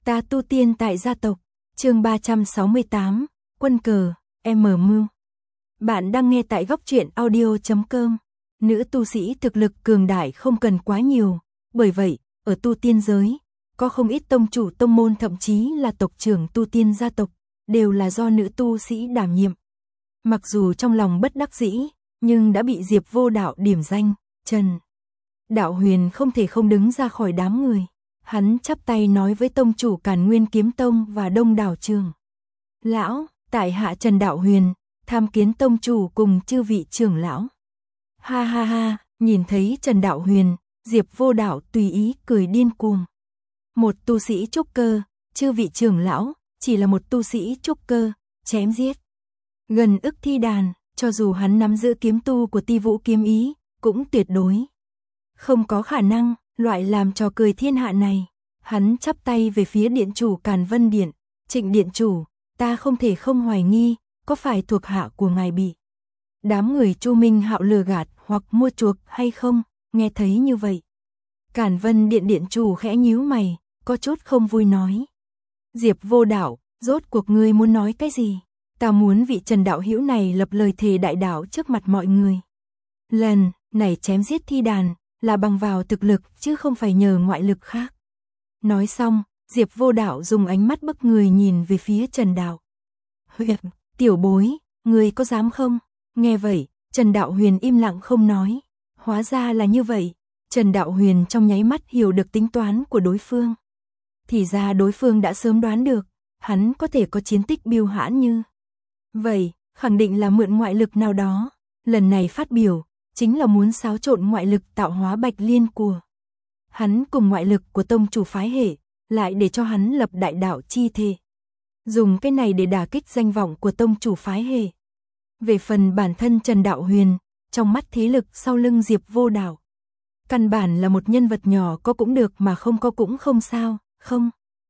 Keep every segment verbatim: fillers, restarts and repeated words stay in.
Ta tu tiên tại gia tộc, chương ba trăm sáu mươi tám, quân cờ, em mưu. Bạn đang nghe tại góc truyện audio chấm com. Nữ tu sĩ thực lực cường đại không cần quá nhiều, bởi vậy, ở tu tiên giới, có không ít tông chủ tông môn thậm chí là tộc trưởng tu tiên gia tộc, đều là do nữ tu sĩ đảm nhiệm. Mặc dù trong lòng bất đắc dĩ, nhưng đã bị Diệp Vô Đạo điểm danh, Trần Đạo Huyền không thể không đứng ra khỏi đám người. Hắn chắp tay nói với tông chủ Càn Nguyên Kiếm Tông và đông đảo trường lão, tại hạ Trần Đạo Huyền, tham kiến tông chủ cùng chư vị trưởng lão. Ha ha ha, nhìn thấy Trần Đạo Huyền, Diệp Vô Đạo tùy ý cười điên cuồng. Một tu sĩ trúc cơ, chư vị trưởng lão, chỉ là một tu sĩ trúc cơ, chém giết gần ức thi đàn, cho dù hắn nắm giữ kiếm tu của Ti Vũ kiếm ý, cũng tuyệt đối không có khả năng loại làm trò cười thiên hạ này. Hắn chắp tay về phía điện chủ Càn Vân Điện, Trịnh điện chủ, ta không thể không hoài nghi, có phải thuộc hạ của ngài bị đám người Chu Minh Hạo lừa gạt hoặc mua chuộc hay không? Nghe thấy như vậy, Càn Vân Điện điện chủ khẽ nhíu mày, có chút không vui nói. Diệp Vô Đạo, rốt cuộc ngươi muốn nói cái gì? Ta muốn vị Trần đạo hữu này lập lời thề đại đạo trước mặt mọi người. Lần này chém giết thi đàn là bằng vào thực lực chứ không phải nhờ ngoại lực khác. Nói xong, Diệp Vô Đạo dùng ánh mắt bức người nhìn về phía Trần Đạo Huyền, tiểu bối, ngươi có dám không? Nghe vậy, Trần Đạo Huyền im lặng không nói. Hóa ra là như vậy, Trần Đạo Huyền trong nháy mắt hiểu được tính toán của đối phương. Thì ra đối phương đã sớm đoán được, hắn có thể có chiến tích biêu hãn như vậy, khẳng định là mượn ngoại lực nào đó. Lần này phát biểu, chính là muốn xáo trộn ngoại lực tạo hóa Bạch Liên của hắn cùng ngoại lực của tông chủ phái hệ, lại để cho hắn lập đại đạo chi thể. Dùng cái này để đả kích danh vọng của tông chủ phái hệ. Về phần bản thân Trần Đạo Huyền, trong mắt thế lực sau lưng Diệp Vô Đạo, căn bản là một nhân vật nhỏ, có cũng được mà không có cũng không sao, không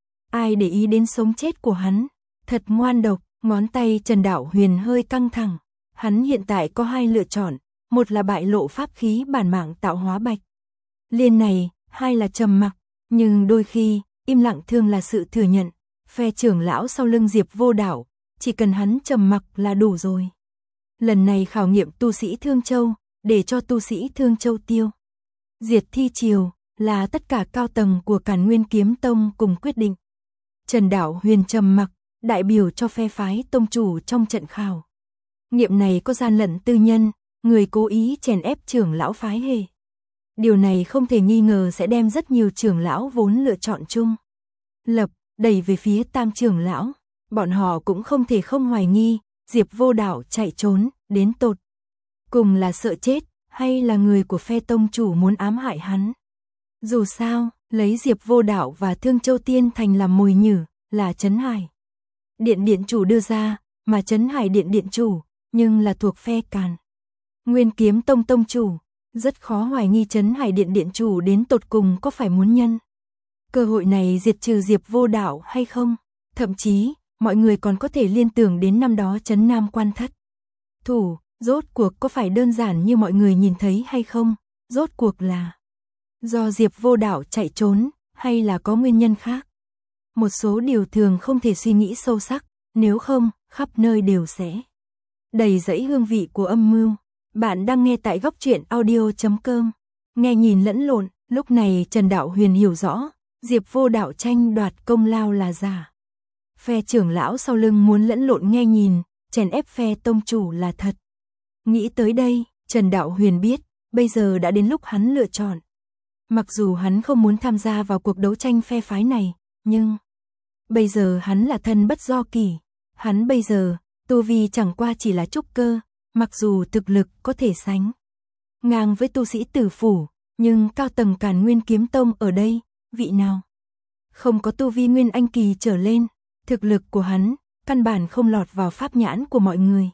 ai để ý đến sống chết của hắn. Thật ngoan độc, ngón tay Trần Đạo Huyền hơi căng thẳng. Hắn hiện tại có hai lựa chọn, một là bại lộ pháp khí bản mạng tạo hóa Bạch Liên này, hai là trầm mặc, nhưng đôi khi, im lặng thường là sự thừa nhận. Phe trưởng lão sau lưng Diệp Vô Đạo, chỉ cần hắn trầm mặc là đủ rồi. Lần này khảo nghiệm tu sĩ Thương Châu, để cho tu sĩ Thương Châu tiêu diệt thi triều, là tất cả cao tầng của Càn Nguyên Kiếm Tông cùng quyết định. Trần Đạo Huyền trầm mặc, đại biểu cho phe phái tông chủ trong trận khảo nghiệm này có gian lận tư nhân, người cố ý chèn ép trưởng lão phái hệ. Điều này không thể nghi ngờ sẽ đem rất nhiều trưởng lão vốn lựa chọn chung lập đẩy về phía tam trưởng lão. Bọn họ cũng không thể không hoài nghi Diệp Vô Đạo chạy trốn đến tột cùng là sợ chết, hay là người của phe tông chủ muốn ám hại hắn. Dù sao, lấy Diệp Vô Đạo và Thương Châu Tiên Thành làm mồi nhử là Trấn Hải Điện điện chủ đưa ra, mà Trấn Hải Điện điện chủ nhưng là thuộc phe Càn Nguyên Kiếm Tông tông chủ, rất khó hoài nghi Trấn Hải Điện điện chủ đến tột cùng có phải muốn nhân cơ hội này diệt trừ Diệp Vô Đạo hay không. Thậm chí, mọi người còn có thể liên tưởng đến năm đó Trấn Nam Quan thất thủ, rốt cuộc có phải đơn giản như mọi người nhìn thấy hay không? Rốt cuộc là do Diệp Vô Đạo chạy trốn, hay là có nguyên nhân khác? Một số điều thường không thể suy nghĩ sâu sắc, nếu không, khắp nơi đều sẽ đầy dẫy hương vị của âm mưu. Bạn đang nghe tại góc truyện audio chấm com. Nghe nhìn lẫn lộn, lúc này Trần Đạo Huyền hiểu rõ, Diệp Vô Đạo tranh đoạt công lao là giả. Phe trưởng lão sau lưng muốn lẫn lộn nghe nhìn, chèn ép phe tông chủ là thật. Nghĩ tới đây, Trần Đạo Huyền biết, bây giờ đã đến lúc hắn lựa chọn. Mặc dù hắn không muốn tham gia vào cuộc đấu tranh phe phái này, nhưng bây giờ hắn là thân bất do kỷ. Hắn bây giờ, tu vi chẳng qua chỉ là trúc cơ, mặc dù thực lực có thể sánh ngang với tu sĩ Tử Phủ, nhưng cao tầng Càn Nguyên Kiếm Tông ở đây, vị nào không có tu vi Nguyên Anh kỳ trở lên, thực lực của hắn căn bản không lọt vào pháp nhãn của mọi người.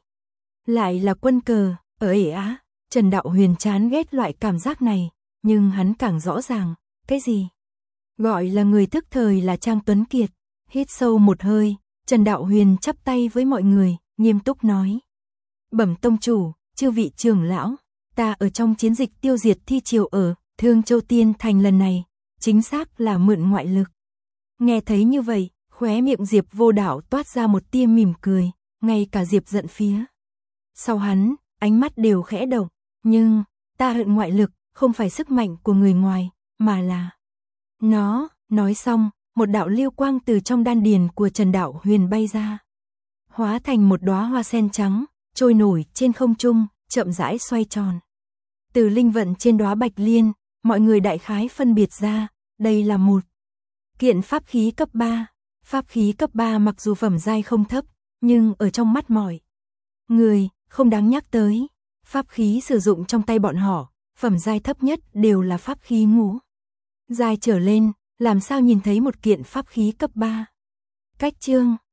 Lại là quân cờ, ở ể á, Trần Đạo Huyền chán ghét loại cảm giác này, nhưng hắn càng rõ ràng, cái gì gọi là người thức thời là Trang Tuấn Kiệt. Hít sâu một hơi, Trần Đạo Huyền chắp tay với mọi người, nghiêm túc nói. Bẩm tông chủ, chư vị trưởng lão, ta ở trong chiến dịch tiêu diệt thi triều ở Thương Châu Tiên Thành lần này, chính xác là mượn ngoại lực. Nghe thấy như vậy, khóe miệng Diệp Vô Đạo toát ra một tia mỉm cười, ngay cả Diệp giận phía sau hắn, ánh mắt đều khẽ động, nhưng, ta hận ngoại lực, không phải sức mạnh của người ngoài, mà là nó, nói xong, một đạo lưu quang từ trong đan điền của Trần Đạo Huyền bay ra, hóa thành một đóa hoa sen trắng, trôi nổi trên không trung, chậm rãi xoay tròn. Từ linh vận trên đóa bạch liên, mọi người đại khái phân biệt ra, đây là một kiện pháp khí cấp ba. Pháp khí cấp ba mặc dù phẩm giai không thấp, nhưng ở trong mắt mọi người, không đáng nhắc tới. Pháp khí sử dụng trong tay bọn họ, phẩm giai thấp nhất đều là pháp khí ngũ giai trở lên, làm sao nhìn thấy một kiện pháp khí cấp ba. Cách chương